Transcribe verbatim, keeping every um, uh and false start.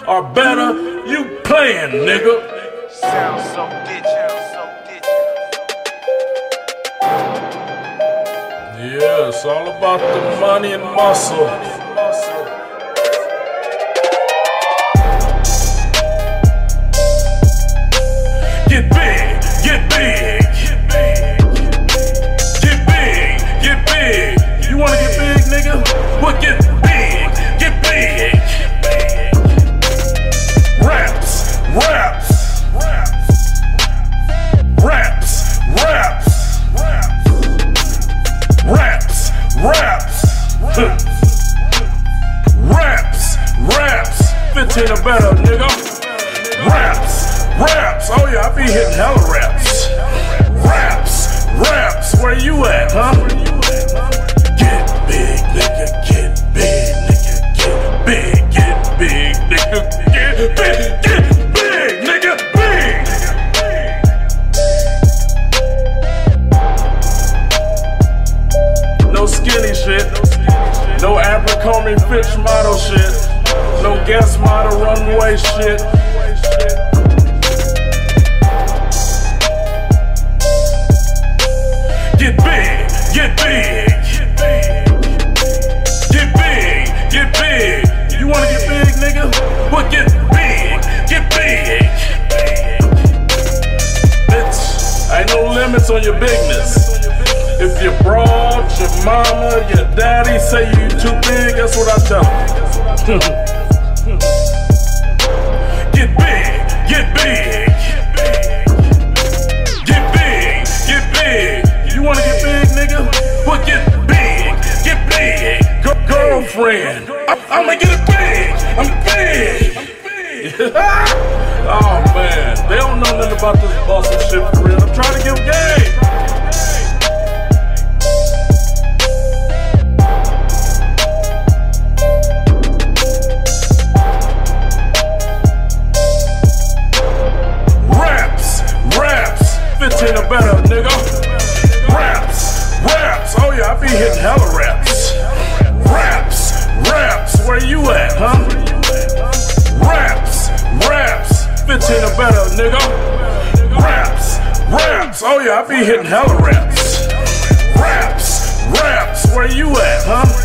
or better, you playing, nigga. Sound so digital, so Yeah, it's all about the money and muscle. Get big, get big, get big, get big. You wanna get big, nigga? Well, get big, get big. Raps, raps, raps, raps, raps, raps, raps, raps. fifteen or better, nigga. Raps, raps. Oh yeah, I be hitting hella raps. Raps, raps. Where you at, huh? Get big, nigga. Get big, nigga. Get big, get big, nigga. Get big, get big, nigga. Big. No skinny shit. No Abercrombie Fitch model shit. No Guess model runway shit. Get big, get big, get big, get big. You wanna get big, nigga? Well, get big, get big. Bitch, ain't no limits on your bigness. If your broad, your mama, your daddy say you too big, that's what I tell them. Get big, get big, get big, get big. You wanna get big, nigga? Well, get big, get big. G- girlfriend, I- I'ma get it big. I'm big. Oh man, they don't know nothing about this bustle shit for real. I'm trying to give game. fifteen or better, nigga. Raps, raps. Oh yeah, I be hitting hella raps. Raps, raps. Where you at, huh? Raps, raps. fifteen or better, nigga. Raps, raps. Oh yeah, I be hitting hella raps. Raps, raps. Where you at, huh?